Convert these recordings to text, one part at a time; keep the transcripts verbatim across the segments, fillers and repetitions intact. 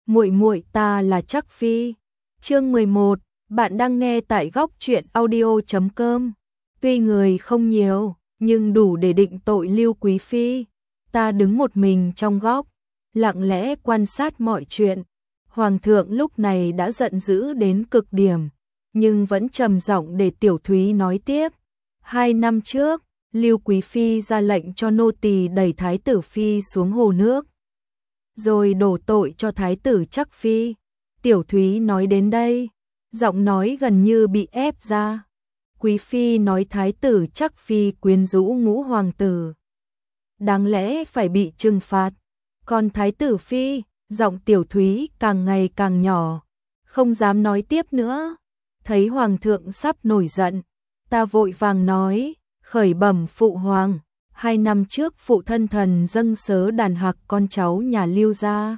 muội muội ta là Trắc Phi. Chương mười một, bạn đang nghe tại góc truyện audio chấm com. Tuy người không nhiều, nhưng đủ để định tội Lưu Quý Phi. Ta đứng một mình trong góc, lặng lẽ quan sát mọi chuyện. Hoàng thượng lúc này đã giận dữ đến cực điểm, nhưng vẫn trầm giọng để Tiểu Thúy nói tiếp. Hai năm trước, Lưu Quý Phi ra lệnh cho nô tỳ đẩy Thái tử Phi xuống hồ nước, rồi đổ tội cho Thái tử Trắc Phi. Tiểu Thúy nói đến đây, giọng nói gần như bị ép ra. Quý Phi nói Thái tử Trắc Phi quyến rũ ngũ hoàng tử, đáng lẽ phải bị trừng phạt. Còn Thái tử Phi, giọng Tiểu Thúy càng ngày càng nhỏ, không dám nói tiếp nữa. Thấy Hoàng thượng sắp nổi giận, ta vội vàng nói, khởi bẩm phụ hoàng, hai năm trước phụ thân thần dâng sớ đàn hạc con cháu nhà Lưu gia,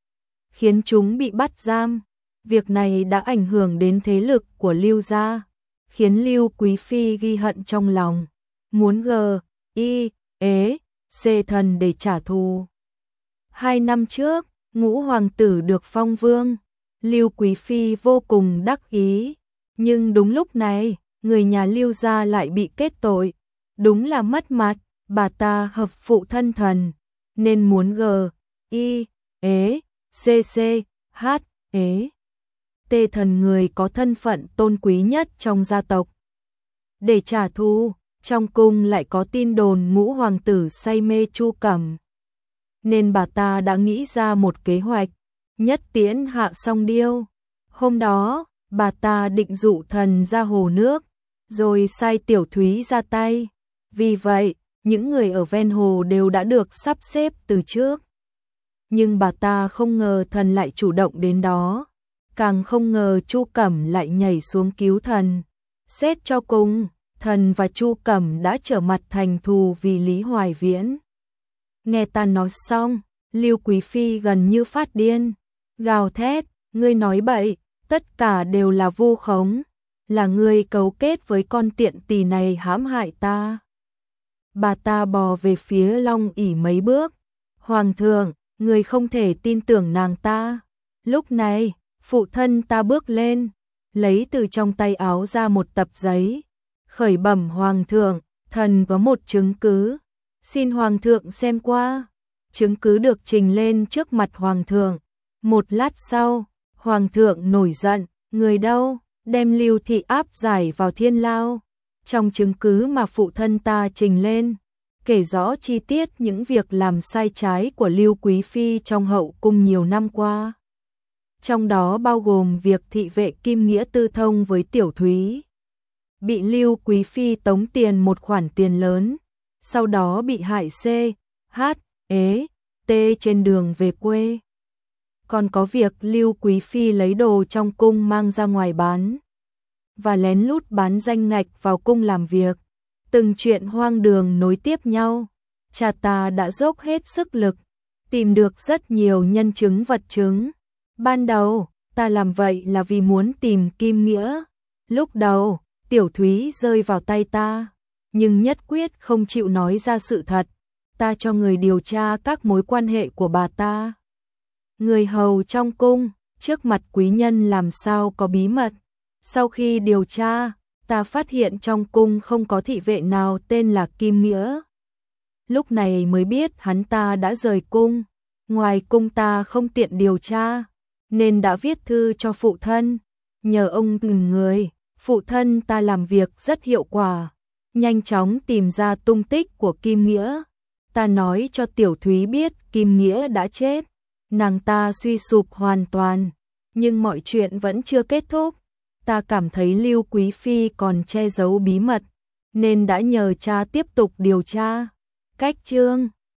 khiến chúng bị bắt giam. Việc này đã ảnh hưởng đến thế lực của Lưu gia, khiến Lưu Quý Phi ghi hận trong lòng, muốn g, y, ế, c thần để trả thù. Hai năm trước, ngũ hoàng tử được phong vương, Lưu Quý Phi vô cùng đắc ý, nhưng đúng lúc này, người nhà Lưu gia lại bị kết tội, đúng là mất mặt. Bà ta hợp phụ thân thần, nên muốn g, y, ế, c c, h, ế, t thần người có thân phận tôn quý nhất trong gia tộc. Để trả thù, trong cung lại có tin đồn ngũ hoàng tử say mê Chu Cẩm, nên bà ta đã nghĩ ra một kế hoạch, nhất tiễn hạ song điêu. Hôm đó, bà ta định dụ thần ra hồ nước, rồi sai Tiểu Thúy ra tay. Vì vậy, những người ở ven hồ đều đã được sắp xếp từ trước. Nhưng bà ta không ngờ thần lại chủ động đến đó, càng không ngờ Chu Cẩm lại nhảy xuống cứu thần. Xét cho cùng, thần và Chu Cẩm đã trở mặt thành thù vì Lý Hoài Viễn. Nghe ta nói xong, Lưu Quý Phi gần như phát điên, gào thét, ngươi nói bậy, tất cả đều là vu khống, là ngươi cấu kết với con tiện tỳ này hãm hại ta. Bà ta bò về phía Long ỷ mấy bước. Hoàng thượng, người không thể tin tưởng nàng ta. Lúc này, phụ thân ta bước lên, lấy từ trong tay áo ra một tập giấy. Khởi bẩm Hoàng thượng, thần có một chứng cứ, xin Hoàng thượng xem qua. Chứng cứ được trình lên trước mặt Hoàng thượng. Một lát sau, Hoàng thượng nổi giận, người đâu, đem Lưu thị áp giải vào thiên lao. Trong chứng cứ mà phụ thân ta trình lên, kể rõ chi tiết những việc làm sai trái của Lưu Quý Phi trong hậu cung nhiều năm qua. Trong đó bao gồm việc thị vệ Kim Nghĩa tư thông với Tiểu Thúy, bị Lưu Quý Phi tống tiền một khoản tiền lớn, sau đó bị hại c, h, ế, t trên đường về quê. Còn có việc Lưu Quý Phi lấy đồ trong cung mang ra ngoài bán, và lén lút bán danh ngạch vào cung làm việc. Từng chuyện hoang đường nối tiếp nhau. Cha ta đã dốc hết sức lực, tìm được rất nhiều nhân chứng vật chứng. Ban đầu, ta làm vậy là vì muốn tìm Kim Nghĩa. Lúc đầu, Tiểu Thúy rơi vào tay ta, nhưng nhất quyết không chịu nói ra sự thật. Ta cho người điều tra các mối quan hệ của bà ta. Người hầu trong cung, trước mặt quý nhân làm sao có bí mật. Sau khi điều tra, ta phát hiện trong cung không có thị vệ nào tên là Kim Nghĩa. Lúc này mới biết hắn ta đã rời cung. Ngoài cung ta không tiện điều tra, nên đã viết thư cho phụ thân. Nhờ ông ngừng người, phụ thân ta làm việc rất hiệu quả, nhanh chóng tìm ra tung tích của Kim Nghĩa. Ta nói cho Tiểu Thúy biết Kim Nghĩa đã chết. Nàng ta suy sụp hoàn toàn, nhưng mọi chuyện vẫn chưa kết thúc. Ta cảm thấy Lưu Quý Phi còn che giấu bí mật, nên đã nhờ cha tiếp tục điều tra. Cách chương